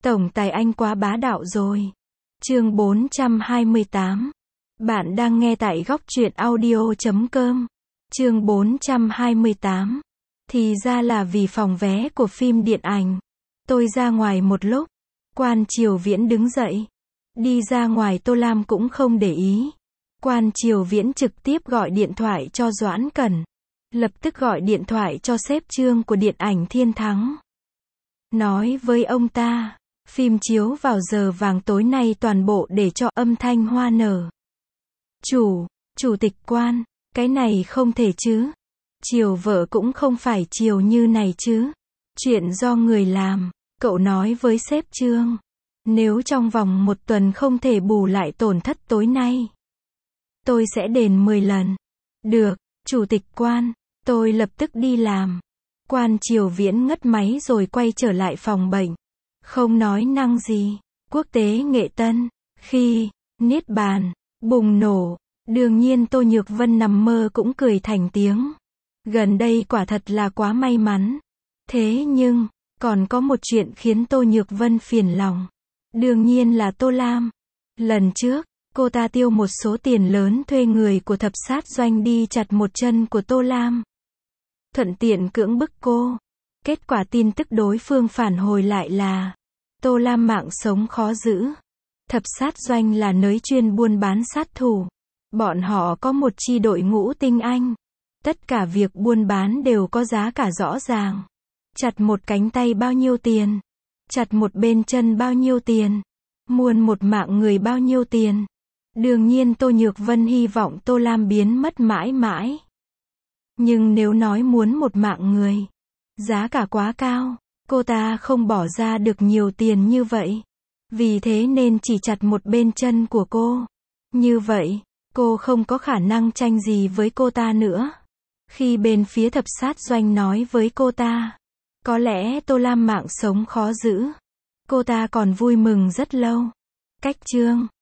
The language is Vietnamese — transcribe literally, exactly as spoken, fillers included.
Tổng tài anh quá bá đạo rồi. Chương bốn trăm hai mươi tám. Bạn đang nghe tại góc truyện audio chấm com. Chương bốn trăm hai mươi tám. Thì ra là vì phòng vé của phim điện ảnh. Tôi ra ngoài một lúc. Quan Triều Viễn đứng dậy. Đi ra ngoài Tô Lam cũng không để ý. Quan Triều Viễn trực tiếp gọi điện thoại cho Doãn Cẩn. Lập tức gọi điện thoại cho sếp Trương của điện ảnh Thiên Thắng. Nói với ông ta, phim chiếu vào giờ vàng tối nay toàn bộ để cho âm thanh hoa nở. Chủ, chủ tịch Quan, cái này không thể chứ. Chiều vợ cũng không phải chiều như này chứ. Chuyện do người làm, cậu nói với sếp Trương. Nếu trong vòng một tuần không thể bù lại tổn thất tối nay, tôi sẽ đền mười lần. Được, chủ tịch Quan, tôi lập tức đi làm. Quan Triều Viễn ngất máy rồi quay trở lại phòng bệnh. Không nói năng gì. Quốc tế nghệ tân. Khi Niết Bàn bùng nổ, đương nhiên Tô Nhược Vân nằm mơ cũng cười thành tiếng. Gần đây quả thật là quá may mắn. Thế nhưng, còn có một chuyện khiến Tô Nhược Vân phiền lòng. Đương nhiên là Tô Lam. Lần trước, cô ta tiêu một số tiền lớn thuê người của thập sát doanh đi chặt một chân của Tô Lam. Thuận tiện cưỡng bức cô. Kết quả tin tức đối phương phản hồi lại là Tô Lam mạng sống khó giữ. Thập sát doanh là nơi chuyên buôn bán sát thủ. Bọn họ có một chi đội ngũ tinh anh. Tất cả việc buôn bán đều có giá cả rõ ràng. Chặt một cánh tay bao nhiêu tiền? Chặt một bên chân bao nhiêu tiền? Muôn một mạng người bao nhiêu tiền? Đương nhiên Tô Nhược Vân hy vọng Tô Lam biến mất mãi mãi. Nhưng nếu nói muốn một mạng người, giá cả quá cao, cô ta không bỏ ra được nhiều tiền như vậy. Vì thế nên chỉ chặt một bên chân của cô. Như vậy, cô không có khả năng tranh gì với cô ta nữa. Khi bên phía thập sát doanh nói với cô ta, có lẽ Tô Lam mạng sống khó giữ, cô ta còn vui mừng rất lâu. Cách Trương,